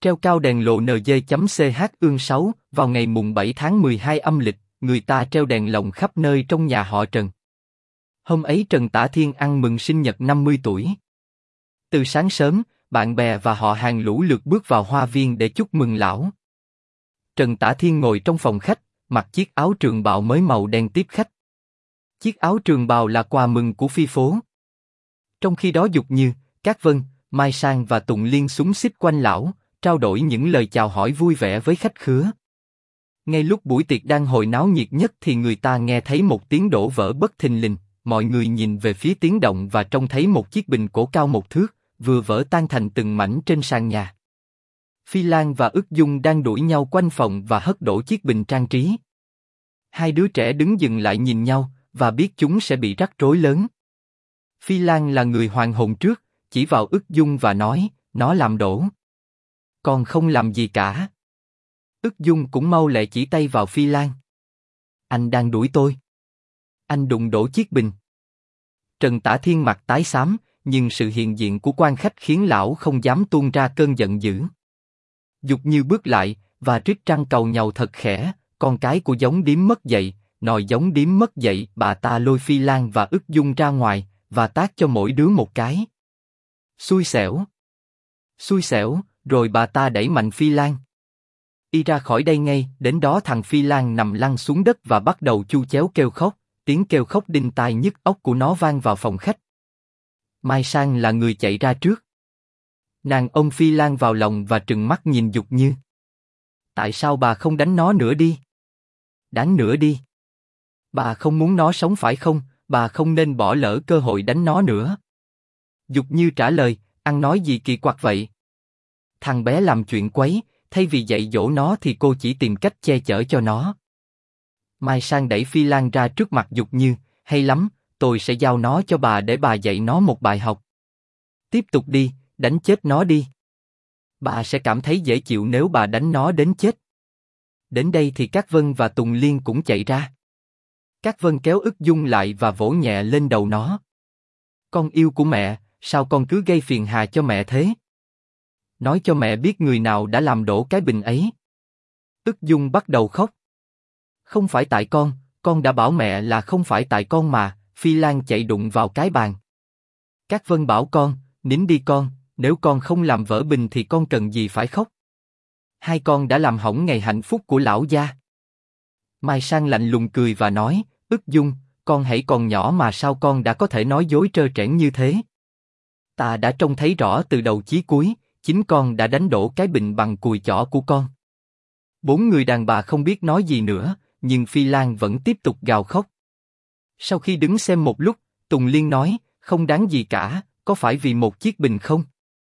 Treo cao đèn lộ NG.ch ương 6, vào ngày mùng 7 tháng 12 âm lịch, người ta treo đèn lồng khắp nơi trong nhà họ Trần. Hôm ấy Trần Tả Thiên ăn mừng sinh nhật 50 tuổi. Từ sáng sớm, bạn bè và họ hàng lũ lượt bước vào hoa viên để chúc mừng lão. Trần Tả Thiên ngồi trong phòng khách, mặc chiếc áo trường bào mới màu đen tiếp khách. Chiếc áo trường bào là quà mừng của Phi Phố. Trong khi đó Dục Như, Cát Vân, Mai Sang và Tùng Liên xúm xít quanh lão, trao đổi những lời chào hỏi vui vẻ với khách khứa. Ngay lúc buổi tiệc đang hồi náo nhiệt nhất thì người ta nghe thấy một tiếng đổ vỡ bất thình lình, mọi người nhìn về phía tiếng động và trông thấy một chiếc bình cổ cao 1 thước, vừa vỡ tan thành từng mảnh trên sàn nhà. Phi Lan và Ức Dung đang đuổi nhau quanh phòng và hất đổ chiếc bình trang trí. Hai đứa trẻ đứng dừng lại nhìn nhau, và biết chúng sẽ bị rắc rối lớn. Phi Lan là người hoàn hồn trước, chỉ vào Ức Dung và nói, nó làm đổ. Con không làm gì cả. Ức Dung cũng mau lẹ chỉ tay vào Phi Lan. Anh đang đuổi tôi. Anh đụng đổ chiếc bình. Trần Tả Thiên mặt tái xám, nhưng sự hiện diện của quan khách khiến lão không dám tuôn ra cơn giận dữ. Dục Như bước lại, và rít trăng cầu nhàu thật khẽ, con cái của giống điếm mất dậy, nòi giống điếm mất dậy. Bà ta lôi Phi Lan và Ức Dung ra ngoài, và tát cho mỗi đứa một cái. Xui xẻo. Xui xẻo, rồi bà ta đẩy mạnh Phi Lan. Y ra khỏi đây ngay, đến đó thằng Phi Lan nằm lăn xuống đất và bắt đầu chu chéo kêu khóc, tiếng kêu khóc đinh tai nhức óc của nó vang vào phòng khách. Mai Sang là người chạy ra trước. Nàng ôm Phi Lan vào lòng và trừng mắt nhìn Dục Như. Tại sao bà không đánh nó nữa đi? Đánh nữa đi. Bà không muốn nó sống phải không? Bà không nên bỏ lỡ cơ hội đánh nó nữa. Dục Như trả lời, ăn nói gì kỳ quặc vậy? Thằng bé làm chuyện quấy, thay vì dạy dỗ nó thì cô chỉ tìm cách che chở cho nó. Mai Sang đẩy Phi Lan ra trước mặt Dục Như, hay lắm, tôi sẽ giao nó cho bà để bà dạy nó một bài học. Tiếp tục đi, đánh chết nó đi. Bà sẽ cảm thấy dễ chịu nếu bà đánh nó đến chết. Đến đây thì Cát Vân và Tùng Liên cũng chạy ra. Cát Vân kéo Ức Dung lại và vỗ nhẹ lên đầu nó. Con yêu của mẹ, sao con cứ gây phiền hà cho mẹ thế? Nói cho mẹ biết người nào đã làm đổ cái bình ấy. Ức Dung bắt đầu khóc. Không phải tại con đã bảo mẹ là không phải tại con mà. Phi Lan chạy đụng vào cái bàn. Cát Vân bảo con, nín đi con, nếu con không làm vỡ bình thì con cần gì phải khóc. Hai con đã làm hỏng ngày hạnh phúc của lão gia. Mai Sang lạnh lùng cười và nói, Ức Dung, con hãy còn nhỏ mà sao con đã có thể nói dối trơ trẽn như thế? Ta đã trông thấy rõ từ đầu chí cuối, chính con đã đánh đổ cái bình bằng cùi chỏ của con. 4 người đàn bà không biết nói gì nữa, nhưng Phi Lan vẫn tiếp tục gào khóc. Sau khi đứng xem một lúc, Tùng Liên nói, không đáng gì cả, có phải vì một chiếc bình không?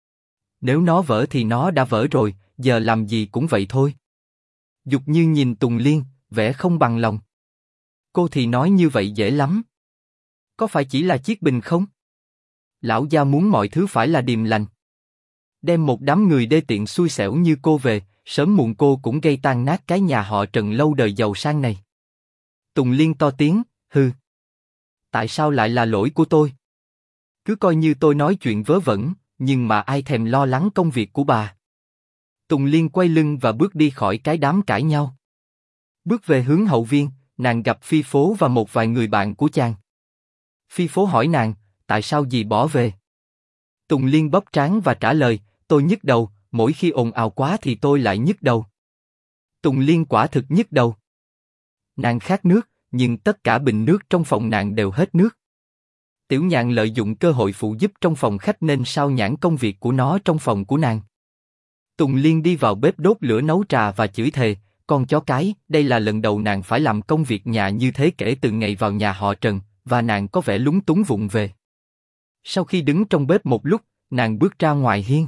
Nếu nó vỡ thì nó đã vỡ rồi, giờ làm gì cũng vậy thôi. Dục Như nhìn Tùng Liên, vẻ không bằng lòng. Cô thì nói như vậy dễ lắm. Có phải chỉ là chiếc bình không? Lão gia muốn mọi thứ phải là điềm lành. Đem một đám người đê tiện xui xẻo như cô về, sớm muộn cô cũng gây tan nát cái nhà họ Trần lâu đời giàu sang này. Tùng Liên to tiếng, hừ. Tại sao lại là lỗi của tôi? Cứ coi như tôi nói chuyện vớ vẩn, nhưng mà ai thèm lo lắng công việc của bà. Tùng Liên quay lưng và bước đi khỏi cái đám cãi nhau. Bước về hướng hậu viên, nàng gặp Phi Phố và một vài người bạn của chàng. Phi Phố hỏi nàng, tại sao dì bỏ về? Tùng Liên bóp trán và trả lời, tôi nhức đầu, mỗi khi ồn ào quá thì tôi lại nhức đầu. Tùng Liên quả thực nhức đầu. Nàng khát nước, nhưng tất cả bình nước trong phòng nàng đều hết nước. Tiểu Nhạn lợi dụng cơ hội phụ giúp trong phòng khách nên sao nhãng công việc của nó trong phòng của nàng. Tùng Liên đi vào bếp đốt lửa nấu trà và chửi thề, con chó cái, đây là lần đầu nàng phải làm công việc nhà như thế kể từ ngày vào nhà họ Trần, và nàng có vẻ lúng túng vụng về. Sau khi đứng trong bếp một lúc, nàng bước ra ngoài hiên.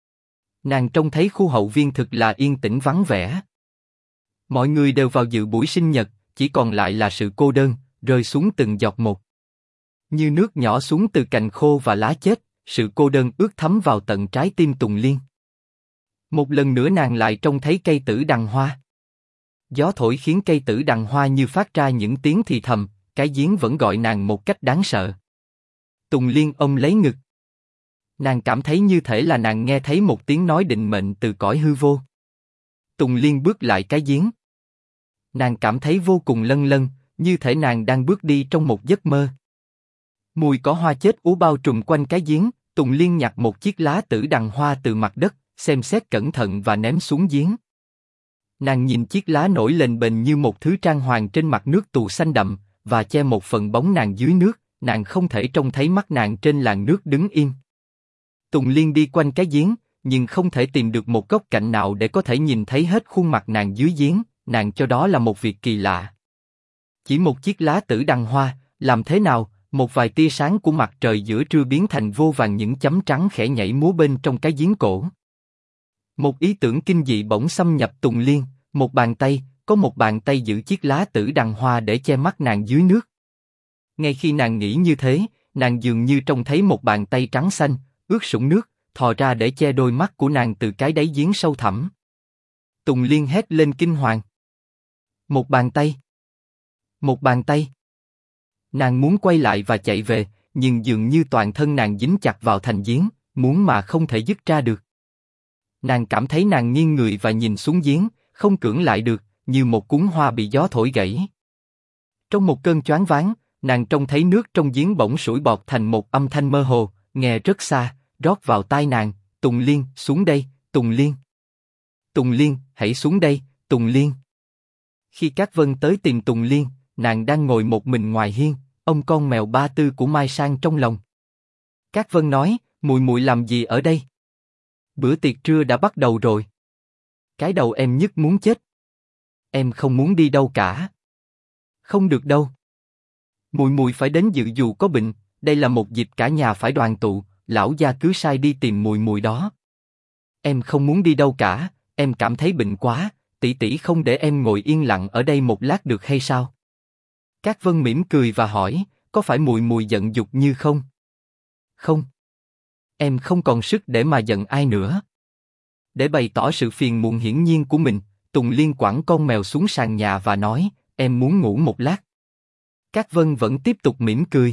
Nàng trông thấy khu hậu viên thực là yên tĩnh vắng vẻ. Mọi người đều vào dự buổi sinh nhật, chỉ còn lại là sự cô đơn, rơi xuống từng giọt một. Như nước nhỏ xuống từ cành khô và lá chết, sự cô đơn ướt thấm vào tận trái tim Tùng Liên. Một lần nữa nàng lại trông thấy cây tử đằng hoa. Gió thổi khiến cây tử đằng hoa như phát ra những tiếng thì thầm, cái giếng vẫn gọi nàng một cách đáng sợ. Tùng Liên ôm lấy ngực. Nàng cảm thấy như thể là nàng nghe thấy một tiếng nói định mệnh từ cõi hư vô. Tùng Liên bước lại cái giếng. Nàng cảm thấy vô cùng lâng lâng, như thể nàng đang bước đi trong một giấc mơ. Mùi cỏ hoa chết úa bao trùm quanh cái giếng. Tùng Liên nhặt một chiếc lá tử đằng hoa từ mặt đất, xem xét cẩn thận và ném xuống giếng. Nàng nhìn chiếc lá nổi lên bềnh như một thứ trang hoàng trên mặt nước tù xanh đậm, và che một phần bóng nàng dưới nước. Nàng không thể trông thấy mắt nàng trên làn nước đứng im. Tùng Liên đi quanh cái giếng, nhưng không thể tìm được một góc cạnh nào để có thể nhìn thấy hết khuôn mặt nàng dưới giếng. Nàng cho đó là một việc kỳ lạ. Chỉ một chiếc lá tử đằng hoa, làm thế nào? Một vài tia sáng của mặt trời giữa trưa biến thành vô vàn những chấm trắng khẽ nhảy múa bên trong cái giếng cổ. Một ý tưởng kinh dị bỗng xâm nhập Tùng Liên. Có một bàn tay giữ chiếc lá tử đằng hoa để che mắt nàng dưới nước. Ngay khi nàng nghĩ như thế, nàng dường như trông thấy một bàn tay trắng xanh, ướt sũng nước, thò ra để che đôi mắt của nàng từ cái đáy giếng sâu thẳm. Tùng Liên hét lên kinh hoàng. Một bàn tay! Một bàn tay! Nàng muốn quay lại và chạy về, nhưng dường như toàn thân nàng dính chặt vào thành giếng, muốn mà không thể dứt ra được. Nàng cảm thấy nàng nghiêng người và nhìn xuống giếng, không cưỡng lại được, như một cuốn hoa bị gió thổi gãy. Trong một cơn choáng váng, nàng trông thấy nước trong giếng bỗng sủi bọt thành một âm thanh mơ hồ, nghe rất xa, rót vào tai nàng. Tùng Liên, xuống đây, Tùng Liên. Tùng Liên, hãy xuống đây, Tùng Liên. Khi Cát Vân tới tìm Tùng Liên, nàng đang ngồi một mình ngoài hiên, ôm con mèo Ba Tư của Mai Sang trong lòng. Cát Vân nói, muội muội làm gì ở đây? Bữa tiệc trưa đã bắt đầu rồi. Cái đầu em nhức muốn chết. Em không muốn đi đâu cả. Không được đâu. Muội muội phải đến dự dù có bệnh, đây là một dịp cả nhà phải đoàn tụ, lão gia cứ sai đi tìm muội muội đó. Em không muốn đi đâu cả, em cảm thấy bệnh quá, tỷ tỷ không để em ngồi yên lặng ở đây một lát được hay sao? Cát Vân mỉm cười và hỏi, có phải muội muội giận Dục Như không? Không. Em không còn sức để mà giận ai nữa. Để bày tỏ sự phiền muộn hiển nhiên của mình, Tùng Liên quẳng con mèo xuống sàn nhà và nói, em muốn ngủ một lát. Cát Vân vẫn tiếp tục mỉm cười.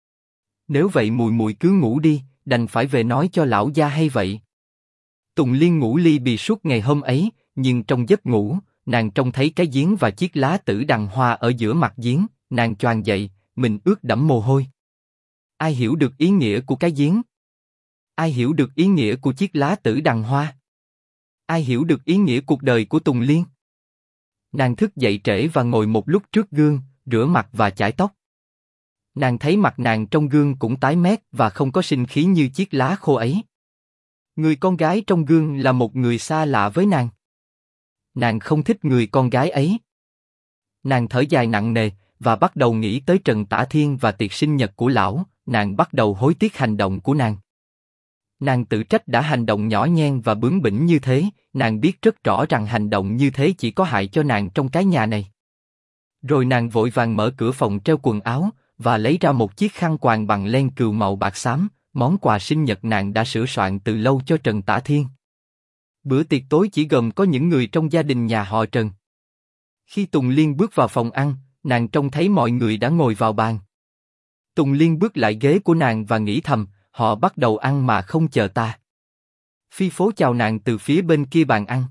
Nếu vậy muội muội cứ ngủ đi, đành phải về nói cho lão gia hay vậy. Tùng Liên ngủ li bì suốt ngày hôm ấy, nhưng trong giấc ngủ, nàng trông thấy cái giếng và chiếc lá tử đằng hoa ở giữa mặt giếng. Nàng choàng dậy, mình ướt đẫm mồ hôi. Ai hiểu được ý nghĩa của cái giếng? Ai hiểu được ý nghĩa của chiếc lá tử đằng hoa? Ai hiểu được ý nghĩa cuộc đời của Tùng Liên? Nàng thức dậy trễ và ngồi một lúc trước gương, rửa mặt và chải tóc. Nàng thấy mặt nàng trong gương cũng tái mét và không có sinh khí như chiếc lá khô ấy. Người con gái trong gương là một người xa lạ với nàng. Nàng không thích người con gái ấy. Nàng thở dài nặng nề và bắt đầu nghĩ tới Trần Tả Thiên và tiệc sinh nhật của lão. Nàng bắt đầu hối tiếc hành động của nàng. Nàng tự trách đã hành động nhỏ nhen và bướng bỉnh như thế. Nàng biết rất rõ rằng hành động như thế chỉ có hại cho nàng trong cái nhà này. Rồi nàng vội vàng mở cửa phòng treo quần áo và lấy ra một chiếc khăn quàng bằng len cừu màu bạc xám, món quà sinh nhật nàng đã sửa soạn từ lâu cho Trần Tả Thiên. Bữa tiệc tối chỉ gồm có những người trong gia đình nhà họ Trần. Khi Tùng Liên bước vào phòng ăn, nàng trông thấy mọi người đã ngồi vào bàn. Tùng Liên bước lại ghế của nàng và nghĩ thầm, họ bắt đầu ăn mà không chờ ta. Phi Phố chào nàng từ phía bên kia bàn ăn.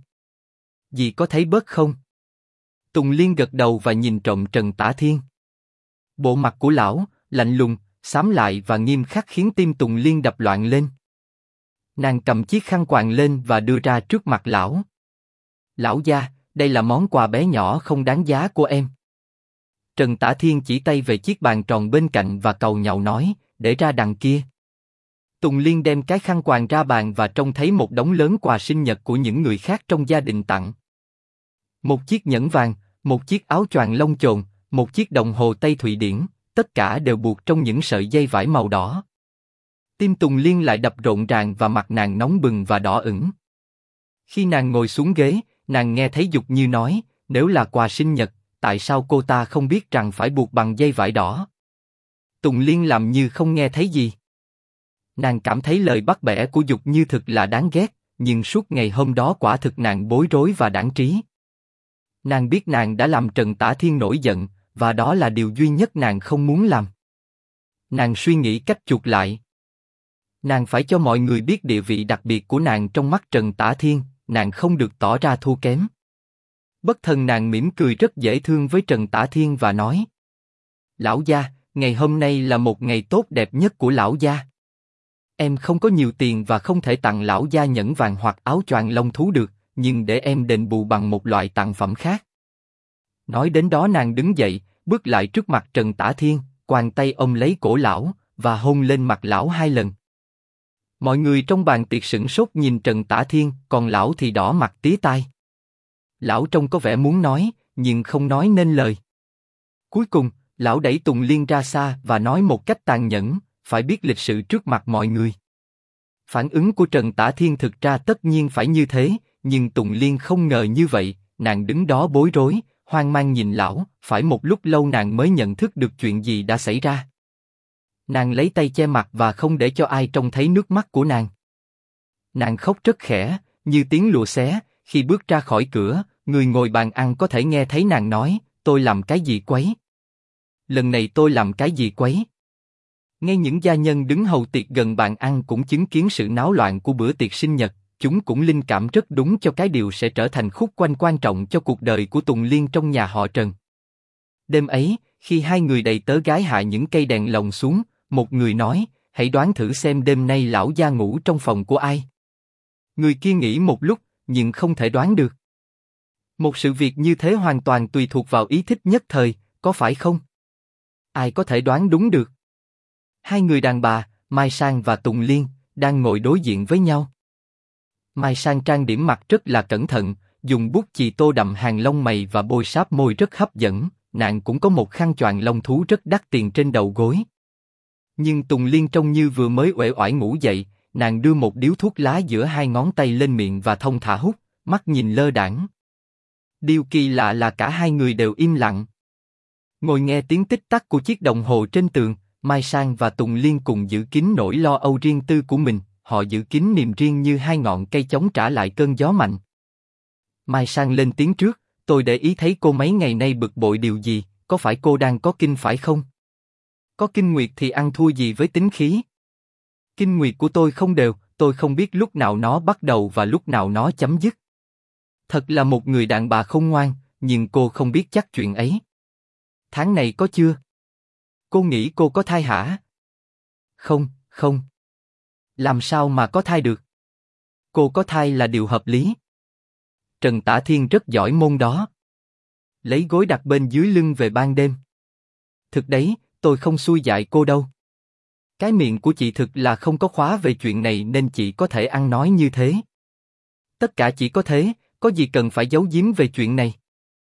Dì có thấy bớt không? Tùng Liên gật đầu và nhìn trộm Trần Tả Thiên. Bộ mặt của lão, lạnh lùng, xám lại và nghiêm khắc khiến tim Tùng Liên đập loạn lên. Nàng cầm chiếc khăn quàng lên và đưa ra trước mặt lão. Lão gia, đây là món quà bé nhỏ không đáng giá của em. Trần Tả Thiên chỉ tay về chiếc bàn tròn bên cạnh và càu nhàu nói, để ra đằng kia. Tùng Liên đem cái khăn quàng ra bàn và trông thấy một đống lớn quà sinh nhật của những người khác trong gia đình tặng. Một chiếc nhẫn vàng, một chiếc áo choàng lông chồn, một chiếc đồng hồ Tây Thụy Điển, tất cả đều buộc trong những sợi dây vải màu đỏ. Tim Tùng Liên lại đập rộn ràng và mặt nàng nóng bừng và đỏ ửng. Khi nàng ngồi xuống ghế, nàng nghe thấy Dục Như nói, nếu là quà sinh nhật, tại sao cô ta không biết rằng phải buộc bằng dây vải đỏ? Tùng Liên làm như không nghe thấy gì. Nàng cảm thấy lời bắt bẻ của Dục Như thực là đáng ghét, nhưng suốt ngày hôm đó quả thực nàng bối rối và đãng trí. Nàng biết nàng đã làm Trần Tả Thiên nổi giận, và đó là điều duy nhất nàng không muốn làm. Nàng suy nghĩ cách chuộc lại. Nàng phải cho mọi người biết địa vị đặc biệt của nàng trong mắt Trần Tả Thiên, nàng không được tỏ ra thua kém. Bất thần nàng mỉm cười rất dễ thương với Trần Tả Thiên và nói: Lão gia, ngày hôm nay là một ngày tốt đẹp nhất của lão gia. Em không có nhiều tiền và không thể tặng lão gia nhẫn vàng hoặc áo choàng lông thú được, nhưng để em đền bù bằng một loại tặng phẩm khác. Nói đến đó nàng đứng dậy, bước lại trước mặt Trần Tả Thiên, quàng tay ôm lấy cổ lão và hôn lên mặt lão 2 lần. Mọi người trong bàn tiệc sửng sốt nhìn Trần Tả Thiên, còn lão thì đỏ mặt tía tai. Lão trông có vẻ muốn nói, nhưng không nói nên lời. Cuối cùng, lão đẩy Tùng Liên ra xa và nói một cách tàn nhẫn, phải biết lịch sự trước mặt mọi người. Phản ứng của Trần Tả Thiên thực ra tất nhiên phải như thế, nhưng Tùng Liên không ngờ như vậy, nàng đứng đó bối rối, hoang mang nhìn lão, phải một lúc lâu nàng mới nhận thức được chuyện gì đã xảy ra. Nàng lấy tay che mặt và không để cho ai trông thấy nước mắt của nàng. Nàng khóc rất khẽ, như tiếng lụa xé, khi bước ra khỏi cửa, người ngồi bàn ăn có thể nghe thấy nàng nói, tôi làm cái gì quấy? Lần này tôi làm cái gì quấy? Ngay những gia nhân đứng hầu tiệc gần bàn ăn cũng chứng kiến sự náo loạn của bữa tiệc sinh nhật, chúng cũng linh cảm rất đúng cho cái điều sẽ trở thành khúc quanh quan trọng cho cuộc đời của Tùng Liên trong nhà họ Trần. Đêm ấy, khi 2 người đầy tớ gái hạ những cây đèn lồng xuống, một người nói, hãy đoán thử xem đêm nay lão gia ngủ trong phòng của ai. Người kia nghĩ một lúc, nhưng không thể đoán được. Một sự việc như thế hoàn toàn tùy thuộc vào ý thích nhất thời, có phải không? Ai có thể đoán đúng được? 2 người đàn bà, Mai Sang và Tùng Liên, đang ngồi đối diện với nhau. Mai Sang trang điểm mặt rất là cẩn thận, dùng bút chì tô đậm hàng lông mày và bôi sáp môi rất hấp dẫn, nàng cũng có một khăn choàng lông thú rất đắt tiền trên đầu gối. Nhưng Tùng Liên trông như vừa mới uể oải ngủ dậy, nàng đưa một điếu thuốc lá giữa 2 ngón tay lên miệng và thong thả hút, mắt nhìn lơ đãng. Điều kỳ lạ là cả 2 người đều im lặng. Ngồi nghe tiếng tích tắc của chiếc đồng hồ trên tường, Mai Sang và Tùng Liên cùng giữ kín nỗi lo âu riêng tư của mình, họ giữ kín niềm riêng như 2 ngọn cây chống trả lại cơn gió mạnh. Mai Sang lên tiếng trước, tôi để ý thấy cô mấy ngày nay bực bội điều gì, có phải cô đang có kinh phải không? Có kinh nguyệt thì ăn thua gì với tính khí? Kinh nguyệt của tôi không đều, tôi không biết lúc nào nó bắt đầu và lúc nào nó chấm dứt. Thật là một người đàn bà khôn ngoan, nhưng cô không biết chắc chuyện ấy. Tháng này có chưa? Cô nghĩ cô có thai hả? Không, không. Làm sao mà có thai được? Cô có thai là điều hợp lý. Trần Tả Thiên rất giỏi môn đó. Lấy gối đặt bên dưới lưng về ban đêm. Thực đấy, tôi không xui dại cô đâu. Cái miệng của chị thực là không có khóa về chuyện này nên chị có thể ăn nói như thế. Tất cả chỉ có thế, có gì cần phải giấu giếm về chuyện này.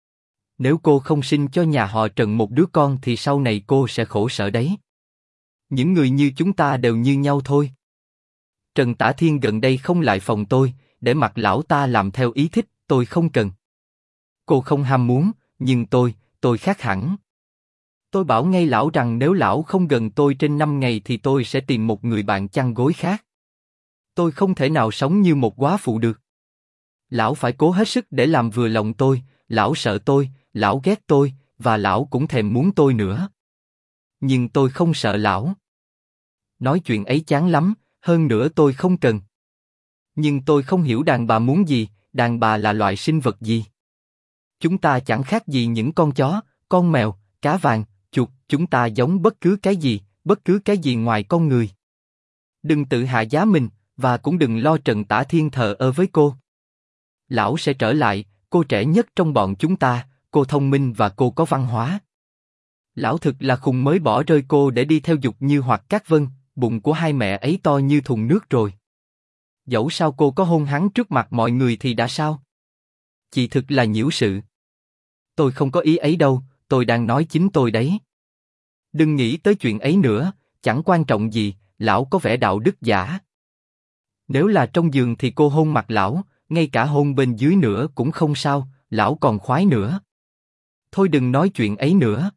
Nếu cô không sinh cho nhà họ Trần một đứa con thì sau này cô sẽ khổ sở đấy. Những người như chúng ta đều như nhau thôi. Trần Tả Thiên gần đây không lại phòng tôi, để mặc lão ta làm theo ý thích, tôi không cần. Cô không ham muốn, nhưng tôi khác hẳn. Tôi bảo ngay lão rằng nếu lão không gần tôi trên 5 ngày thì tôi sẽ tìm một người bạn chăn gối khác. Tôi không thể nào sống như một góa phụ được. Lão phải cố hết sức để làm vừa lòng tôi, lão sợ tôi, lão ghét tôi, và lão cũng thèm muốn tôi nữa. Nhưng tôi không sợ lão. Nói chuyện ấy chán lắm, hơn nữa tôi không cần. Nhưng tôi không hiểu đàn bà muốn gì, đàn bà là loại sinh vật gì. Chúng ta chẳng khác gì những con chó, con mèo, cá vàng, chuột, chúng ta giống bất cứ cái gì ngoài con người. Đừng tự hạ giá mình, và cũng đừng lo Trần Tả Thiên thờ ơ với cô. Lão sẽ trở lại, cô trẻ nhất trong bọn chúng ta, cô thông minh và cô có văn hóa. Lão thực là khùng mới bỏ rơi cô để đi theo Dục Như hoặc Cát Vân, bụng của 2 mẹ ấy to như thùng nước rồi. Dẫu sao cô có hôn hắn trước mặt mọi người thì đã sao? Chị thực là nhiễu sự. Tôi không có ý ấy đâu, tôi đang nói chính tôi đấy. Đừng nghĩ tới chuyện ấy nữa, chẳng quan trọng gì, lão có vẻ đạo đức giả. Nếu là trong giường thì cô hôn mặt lão, ngay cả hôn bên dưới nữa cũng không sao, lão còn khoái nữa. Thôi đừng nói chuyện ấy nữa.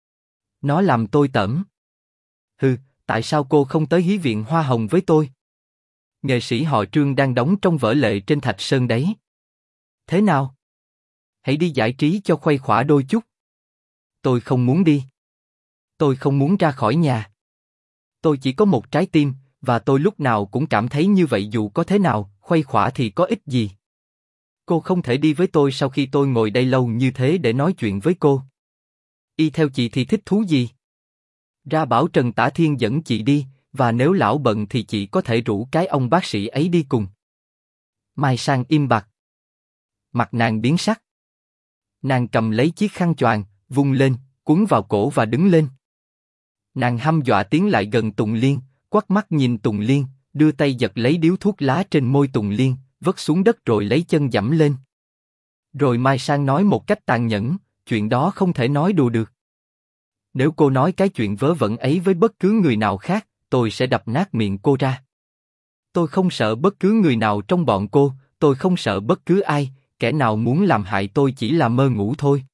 Nó làm tôi tởm. Hừ, tại sao cô không tới hí viện Hoa Hồng với tôi? Nghệ sĩ họ Trương đang đóng trong vở Lệ trên Thạch Sơn đấy. Thế nào? Hãy đi giải trí cho khuây khỏa đôi chút. Tôi không muốn đi. Tôi không muốn ra khỏi nhà. Tôi chỉ có một trái tim, Và tôi lúc nào cũng cảm thấy như vậy, dù có thế nào, khuây khỏa thì có ích gì. Cô không thể đi với tôi sau khi tôi ngồi đây lâu như thế để nói chuyện với cô. Y theo chị thì thích thú gì? Ra bảo Trần Tả Thiên dẫn chị đi, và nếu lão bận thì chị có thể rủ cái ông bác sĩ ấy đi cùng. Mai Sang im bặt. Mặt nàng biến sắc. Nàng cầm lấy chiếc khăn choàng, vung lên, quấn vào cổ và đứng lên. Nàng hăm dọa tiến lại gần Tùng Liên, quắt mắt nhìn Tùng Liên, đưa tay giật lấy điếu thuốc lá trên môi Tùng Liên, vứt xuống đất rồi lấy chân giẫm lên. Rồi Mai Sang nói một cách tàn nhẫn, chuyện đó không thể nói đùa được. Nếu cô nói cái chuyện vớ vẩn ấy với bất cứ người nào khác, tôi sẽ đập nát miệng cô ra. Tôi không sợ bất cứ người nào trong bọn cô, tôi không sợ bất cứ ai, kẻ nào muốn làm hại tôi chỉ là mơ ngủ thôi.